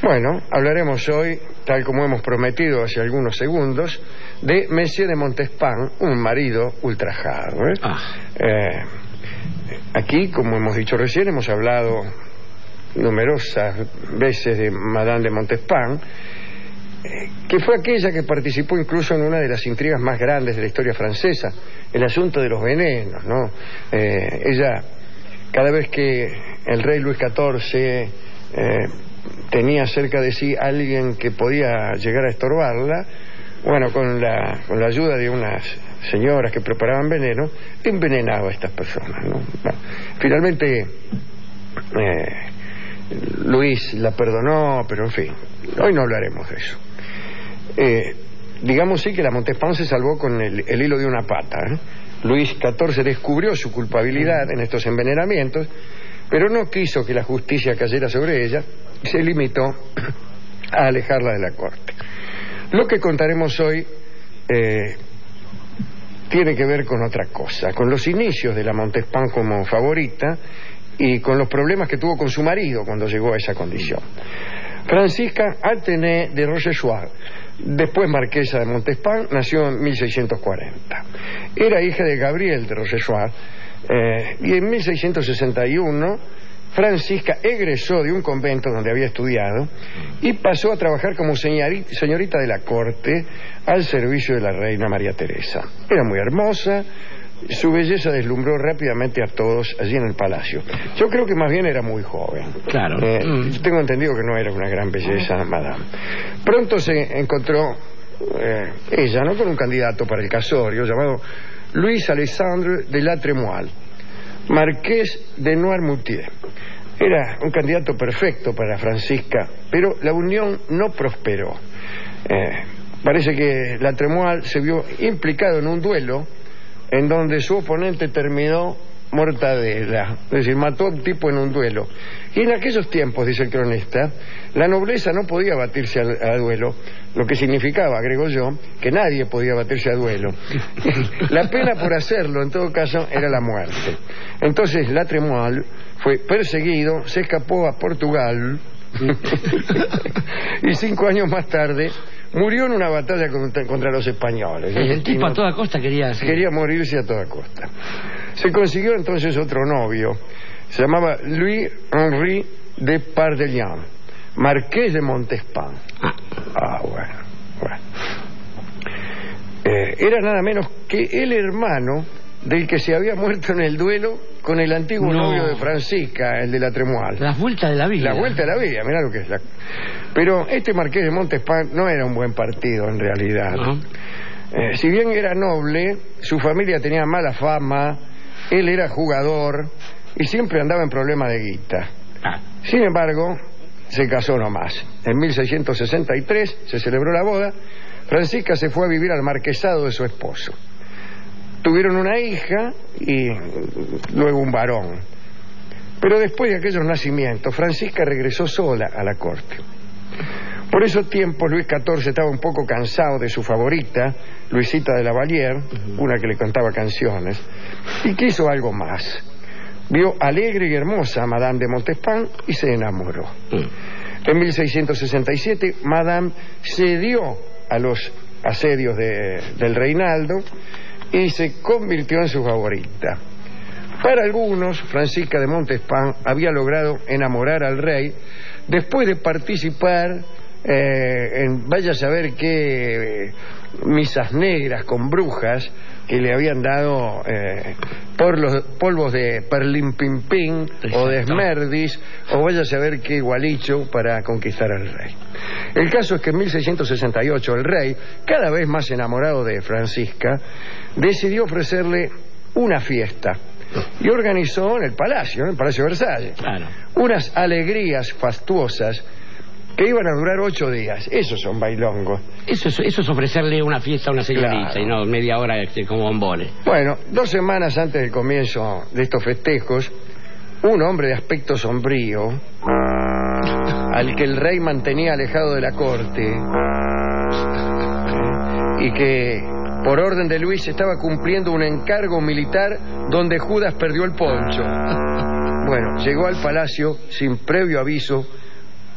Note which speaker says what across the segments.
Speaker 1: Bueno, hablaremos hoy, tal como hemos prometido hace algunos segundos, de Monsieur de Montespan, un marido ultrajado. Aquí, como hemos dicho recién, hemos hablado numerosas veces de Madame de Montespan, que fue aquella que participó incluso en una de las intrigas más grandes de la historia francesa, el asunto de los venenos, ¿no? Ella, cada vez que el rey Luis XIV tenía cerca de sí alguien que podía llegar a estorbarla, bueno, con la ayuda de unas señoras que preparaban veneno, envenenaba a estas personas, ¿no? Bueno, finalmente Luis la perdonó, pero en fin, hoy no hablaremos de eso. Digamos sí que la Montespan se salvó con el hilo de una pata, ¿eh? Luis XIV descubrió su culpabilidad en estos envenenamientos, pero no quiso que la justicia cayera sobre ella y se limitó a alejarla de la corte. Lo que contaremos hoy tiene que ver con otra cosa, con los inicios de la Montespan como favorita y con los problemas que tuvo con su marido cuando llegó a esa condición. Francisca Athénée de Rochechouart, después marquesa de Montespan, nació en 1640. Era hija de Gabriel de Rochechouart y en 1661 Francisca egresó de un convento donde había estudiado y pasó a trabajar como señorita de la corte al servicio de la reina María Teresa. Era muy hermosa, su belleza deslumbró rápidamente a todos allí en el palacio. Yo creo que más bien era muy joven.
Speaker 2: Claro.
Speaker 1: Tengo entendido que no era una gran belleza, madame. Pronto se encontró ella, ¿no?, con un candidato para el casorio llamado Louis Alexandre de la Trémoille, marqués de Noirmoutier. Era un candidato perfecto para Francisca, pero la unión no prosperó. Parece que la Trémoille se vio implicado en un duelo en donde su oponente terminó mortadela, es decir, mató a un tipo en un duelo. Y en aquellos tiempos, dice el cronista, la nobleza no podía batirse a duelo, lo que significaba, agrego yo, que nadie podía batirse a duelo. La pena por hacerlo, en todo caso, era la muerte. Entonces la Trémoille fue perseguido, se escapó a Portugal y 5 años más tarde murió en una batalla contra los españoles.
Speaker 2: El tipo a toda costa quería
Speaker 1: morirse a toda costa. Se consiguió entonces otro novio, se llamaba Louis-Henri de Pardellian, marqués de Montespan. Bueno. Era nada menos que el hermano del que se había muerto en el duelo con el antiguo novio de Francisca, el de la Trémoille.
Speaker 2: La vuelta de la vida.
Speaker 1: La vuelta de la vida, mirá lo que es. Pero este marqués de Montespan no era un buen partido en realidad. Si bien era noble, su familia tenía mala fama, él era jugador y siempre andaba en problemas de guita. Sin embargo, se casó nomás. En 1663 se celebró la boda. Francisca se fue a vivir al marquesado de su esposo. Tuvieron una hija y luego un varón. Pero después de aquellos nacimientos, Francisca regresó sola a la corte. Por esos tiempos Luis XIV estaba un poco cansado de su favorita, Luisita de la Vallière, una que le cantaba canciones, y quiso algo más. Vio alegre y hermosa a Madame de Montespan y se enamoró. En 1667 Madame cedió a los asedios del reinaldo y se convirtió en su favorita. Para algunos, Francisca de Montespan había logrado enamorar al rey después de participar en vaya a saber qué misas negras con brujas que le habían dado por los polvos de perlimpimpín o de esmerdis o vaya a saber qué gualicho para conquistar al rey. El caso es que en 1668 el rey, cada vez más enamorado de Francisca, decidió ofrecerle una fiesta y organizó en el Palacio de Versalles, unas alegrías fastuosas que iban a durar 8 días. Esos son bailongos.
Speaker 2: Eso es ofrecerle una fiesta a una señorita, y no media hora como bombones.
Speaker 1: Bueno, 2 semanas antes del comienzo de estos festejos, un hombre de aspecto sombrío, al que el rey mantenía alejado de la corte y que por orden de Luis estaba cumpliendo un encargo militar donde Judas perdió el poncho. Bueno, llegó al palacio sin previo aviso,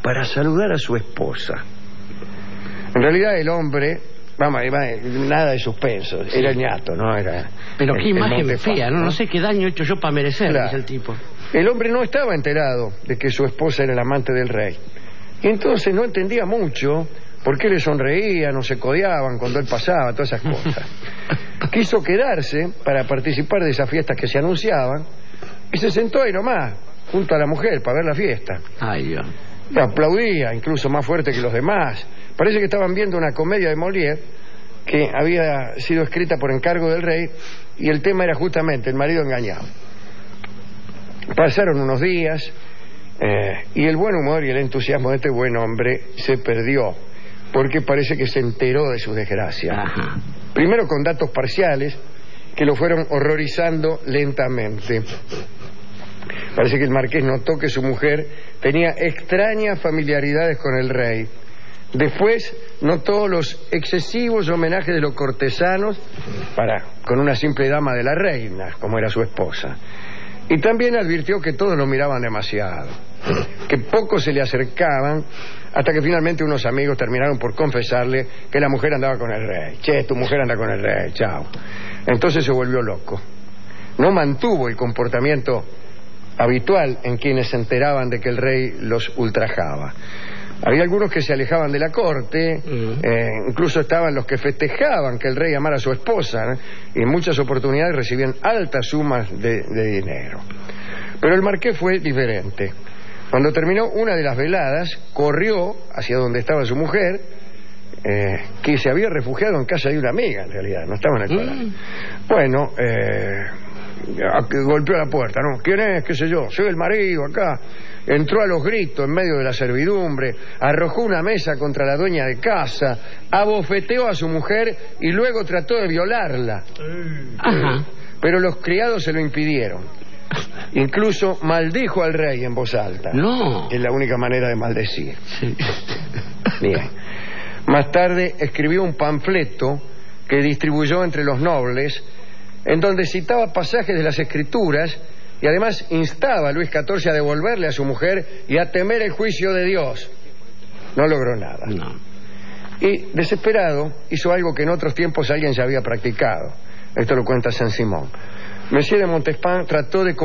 Speaker 1: para saludar a su esposa. En realidad el hombre, vamos, nada de suspenso, sí. Era el ñato, ¿no? Era
Speaker 2: pero qué imagen fea, ¿no? No sé qué daño he hecho yo para merecer,
Speaker 1: claro.
Speaker 2: Dice el tipo.
Speaker 1: El hombre no estaba enterado de que su esposa era el amante del rey. Y entonces no entendía mucho por qué le sonreían o se codeaban cuando él pasaba, todas esas cosas. Quiso quedarse para participar de esas fiestas que se anunciaban y se sentó ahí nomás, junto a la mujer, para ver la fiesta.
Speaker 2: Ay, Dios.
Speaker 1: Y aplaudía, incluso más fuerte que los demás. Parece que estaban viendo una comedia de Molière que había sido escrita por encargo del rey y el tema era justamente el marido engañado. Pasaron unos días y el buen humor y el entusiasmo de este buen hombre se perdió porque parece que se enteró de su desgracia.
Speaker 2: Ajá.
Speaker 1: Primero con datos parciales que lo fueron horrorizando lentamente. Parece que el marqués notó que su mujer tenía extrañas familiaridades con el rey. Después notó los excesivos homenajes de los cortesanos con una simple dama de la reina, como era su esposa. Y también advirtió que todos lo miraban demasiado, que pocos se le acercaban, hasta que finalmente unos amigos terminaron por confesarle que la mujer andaba con el rey. Che, tu mujer anda con el rey, chao. Entonces se volvió loco. No mantuvo el comportamiento habitual en quienes se enteraban de que el rey los ultrajaba. Había algunos que se alejaban de la corte, incluso estaban los que festejaban que el rey amara a su esposa, ¿no? Y en muchas oportunidades recibían altas sumas de dinero. Pero el marqués fue diferente. Cuando terminó una de las veladas, corrió hacia donde estaba su mujer, que se había refugiado en casa de una amiga, en realidad, no estaba en el palacio. Bueno, golpeó la puerta, ¿no? ¿Quién es? ¿Qué sé yo? Soy el marido acá. Entró a los gritos en medio de la servidumbre, arrojó una mesa contra la dueña de casa, abofeteó a su mujer y luego trató de violarla.
Speaker 2: Ajá.
Speaker 1: Pero los criados se lo impidieron. Incluso maldijo al rey en voz alta.
Speaker 2: No.
Speaker 1: Es la única manera de maldecir.
Speaker 2: Sí.
Speaker 1: Bien. Más tarde escribió un panfleto que distribuyó entre los nobles, en donde citaba pasajes de las Escrituras y además instaba a Luis XIV a devolverle a su mujer y a temer el juicio de Dios. No logró nada.
Speaker 2: No.
Speaker 1: Y desesperado hizo algo que en otros tiempos alguien ya había practicado. Esto lo cuenta Saint-Simon. Monsieur de Montespan trató de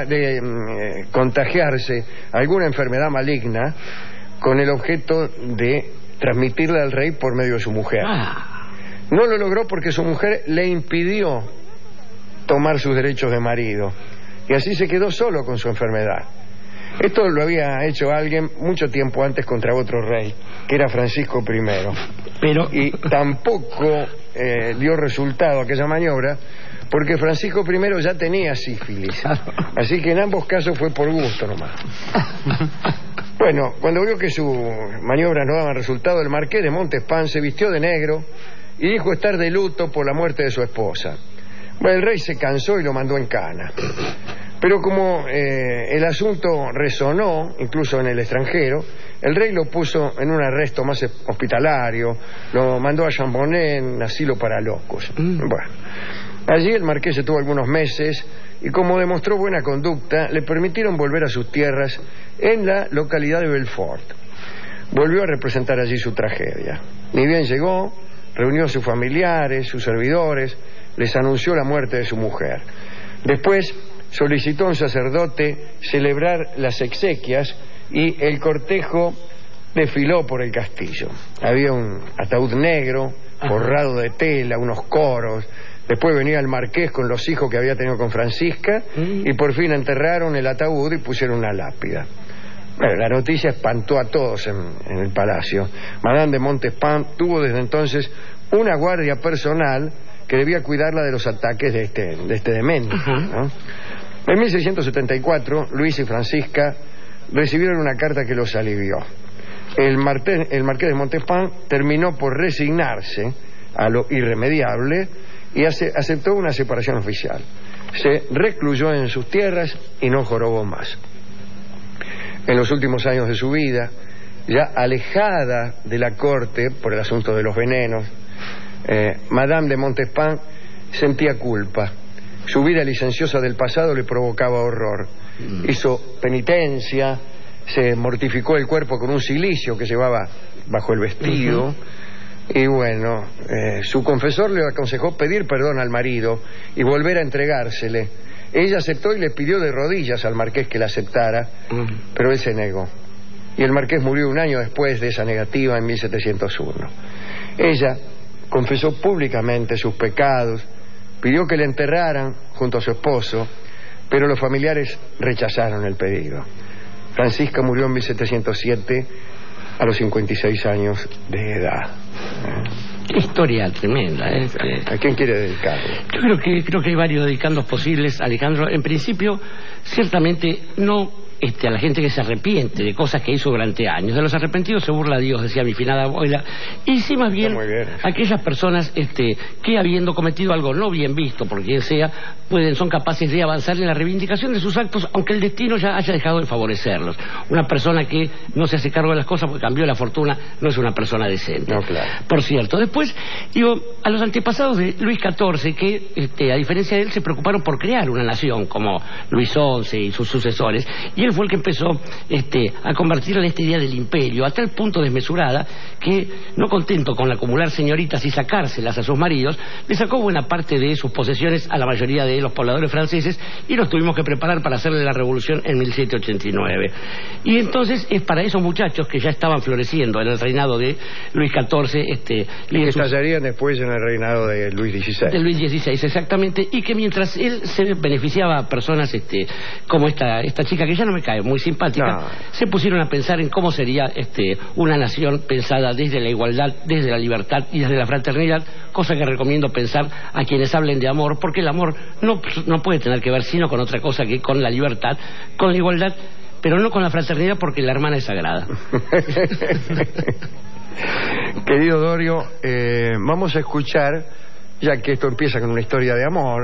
Speaker 1: contagiarse alguna enfermedad maligna con el objeto de transmitirla al rey por medio de su mujer. No lo logró porque su mujer le impidió tomar sus derechos de marido y así se quedó solo con su enfermedad. Esto lo había hecho alguien mucho tiempo antes contra otro rey, que era Francisco I. Y tampoco dio resultado aquella maniobra, porque Francisco I ya tenía sífilis. Así que en ambos casos fue por gusto nomás. Bueno, cuando vio que sus maniobras no daban resultado, el marqués de Montespan se vistió de negro y dijo estar de luto por la muerte de su esposa. Bueno, el rey se cansó y lo mandó en cana. Pero como el asunto resonó, incluso en el extranjero, el rey lo puso en un arresto más hospitalario, lo mandó a Chambonnet en asilo para locos. Bueno, allí el marqués estuvo algunos meses y como demostró buena conducta, le permitieron volver a sus tierras en la localidad de Belfort. Volvió a representar allí su tragedia. Ni bien llegó, reunió a sus familiares, sus servidores, les anunció la muerte de su mujer. Después solicitó a un sacerdote celebrar las exequias y el cortejo desfiló por el castillo. Había un ataúd negro, forrado de tela, unos coros. Después venía el marqués con los hijos que había tenido con Francisca y por fin enterraron el ataúd y pusieron una lápida. Bueno, la noticia espantó a todos en el palacio. Madame de Montespan tuvo desde entonces una guardia personal que debía cuidarla de los ataques de este demente, ¿no? En 1674, Luis y Francisca recibieron una carta que los alivió. El marqués de Montespan terminó por resignarse a lo irremediable y aceptó una separación oficial. Se recluyó en sus tierras y no jorobó más. En los últimos años de su vida, ya alejada de la corte por el asunto de los venenos, Madame de Montespan sentía culpa. Su vida licenciosa del pasado le provocaba horror. Hizo penitencia, se mortificó el cuerpo con un cilicio que llevaba bajo el vestido. Y bueno, su confesor le aconsejó pedir perdón al marido y volver a entregársele. Ella aceptó y le pidió de rodillas al marqués que la aceptara, pero él se negó. Y el marqués murió un año después de esa negativa, en 1701. Ella confesó públicamente sus pecados, pidió que le enterraran junto a su esposo, pero los familiares rechazaron el pedido. Francisca murió en 1707 a los 56 años de edad.
Speaker 2: Qué historia tremenda, ¿eh?
Speaker 1: ¿A quién quiere dedicarlo?
Speaker 2: Yo creo que hay varios dedicandos posibles, Alejandro. En principio, ciertamente no a la gente que se arrepiente de cosas que hizo durante años. De los arrepentidos se burla Dios, decía mi finada abuela. Y sí, más bien, aquellas personas que habiendo cometido algo no bien visto, por quien sea, son capaces de avanzar en la reivindicación de sus actos, aunque el destino ya haya dejado de favorecerlos. Una persona que no se hace cargo de las cosas porque cambió la fortuna no es una persona decente.
Speaker 1: No, claro.
Speaker 2: Por cierto, después, a los antepasados de Luis XIV, que a diferencia de él se preocuparon por crear una nación, como Luis XI y sus sucesores, y él fue el que empezó a convertirla en esta idea del imperio, a tal punto desmesurada que, no contento con acumular señoritas y sacárselas a sus maridos, le sacó buena parte de sus posesiones a la mayoría de los pobladores franceses y los tuvimos que preparar para hacerle la revolución en 1789. Y entonces es para esos muchachos que ya estaban floreciendo en el reinado de Luis XIV,
Speaker 1: que estallarían después en el reinado de Luis XVI.
Speaker 2: De Luis XVI, exactamente, y que mientras él se beneficiaba a personas como esta chica, que ya no me cae muy simpática, se pusieron a pensar en cómo sería una nación pensada desde la igualdad, desde la libertad y desde la fraternidad, cosa que recomiendo pensar a quienes hablen de amor, porque el amor no puede tener que ver sino con otra cosa que con la libertad, con la igualdad, pero no con la fraternidad, porque la hermana es sagrada.
Speaker 1: Querido Dorio, vamos a escuchar, ya que esto empieza con una historia de amor,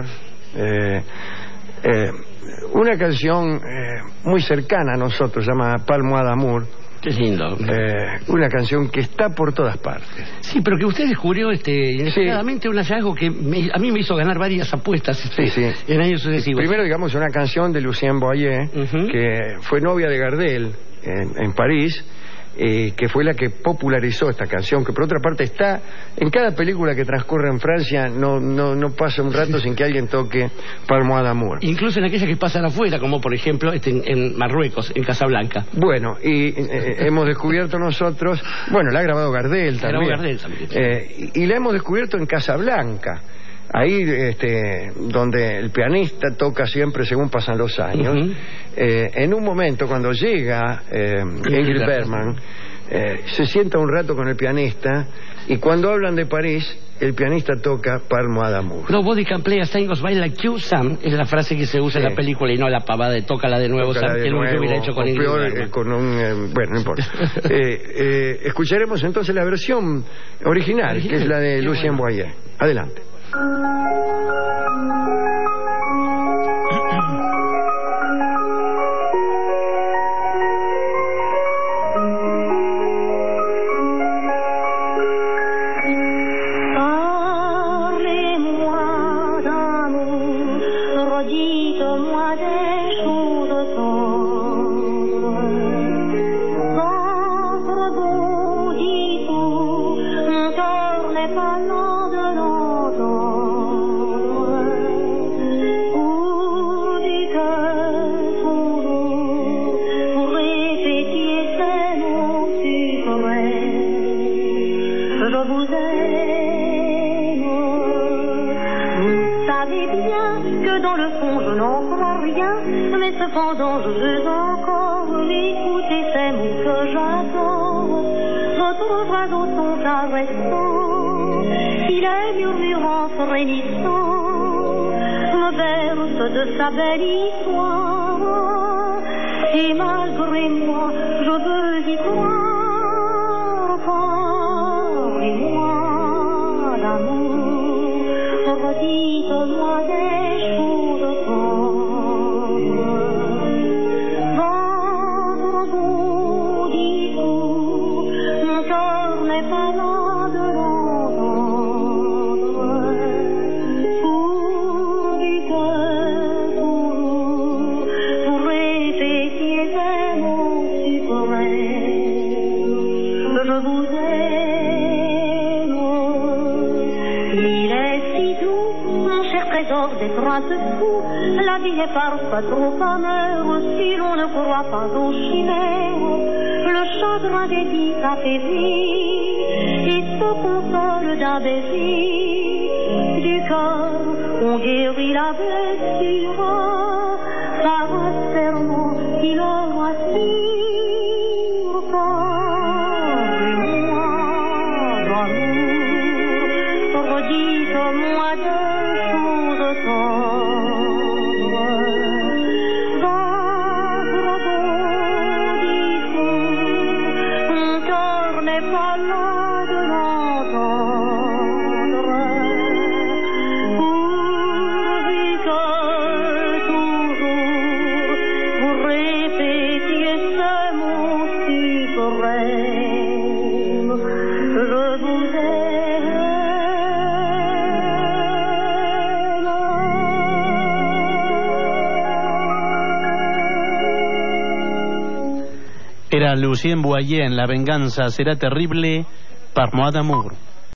Speaker 1: una canción muy cercana a nosotros, se llama Palmo d'Amour.
Speaker 2: Qué lindo.
Speaker 1: Una canción que está por todas partes.
Speaker 2: Sí, pero que usted descubrió inesperadamente un hallazgo que a mí me hizo ganar varias apuestas en años sucesivos.
Speaker 1: Primero, digamos, una canción de Lucien Boyer, que fue novia de Gardel en París, que fue la que popularizó esta canción, que por otra parte está en cada película que transcurre en Francia. No pasa un rato sin que alguien toque Palmo d'Amour.
Speaker 2: Incluso en aquellas que pasan afuera, como por ejemplo en Marruecos, en Casablanca.
Speaker 1: Bueno, y hemos descubierto nosotros, bueno, la ha grabado Gardel también, y la hemos descubierto en Casablanca, ahí donde el pianista toca siempre según pasan los años. En un momento, cuando llega Ingrid Bergman, se sienta un rato con el pianista, y cuando hablan de París, el pianista toca Palmo d'Amour.
Speaker 2: Nobody can play a thing like you, Sam, es la frase que se usa en la película, y no la pavada de tócala de nuevo, Sam, que nunca hubiera hecho con Ingrid Bergman.
Speaker 1: Bueno, no importa. Escucharemos entonces la versión original, que es la de Lucien Boyer. Adelante.
Speaker 3: Cependant, je veux encore l'écouter, ces mots que j'adore. Retrouvera dans ton caressant, il est murmurant, frémissant, me berce de sa belle histoire. Et malgré moi, je veux y croire. Parlez-moi d'amour, redites-moi des choses fortes. Pour répéter ces mots vous aime. Il est si doux, mon cher trésor d'être un peu fou. La vie est parfois trop amère si l'on ne croit pas aux chimères. Le chagrin des vies apaisit et se console d'un baiser. Du cœur, on guérit la blessure par un serment qui le rassure. Parlez-moi d'amour, redites-moi des choses tendres. Vagabondissons, mon cœur n'est pas là de l'entendre. Pourvu que toujours vous répétiez ce mot suprême, je vous
Speaker 4: Era Lucien Boyer en La venganza será terrible, par Moi d'amour.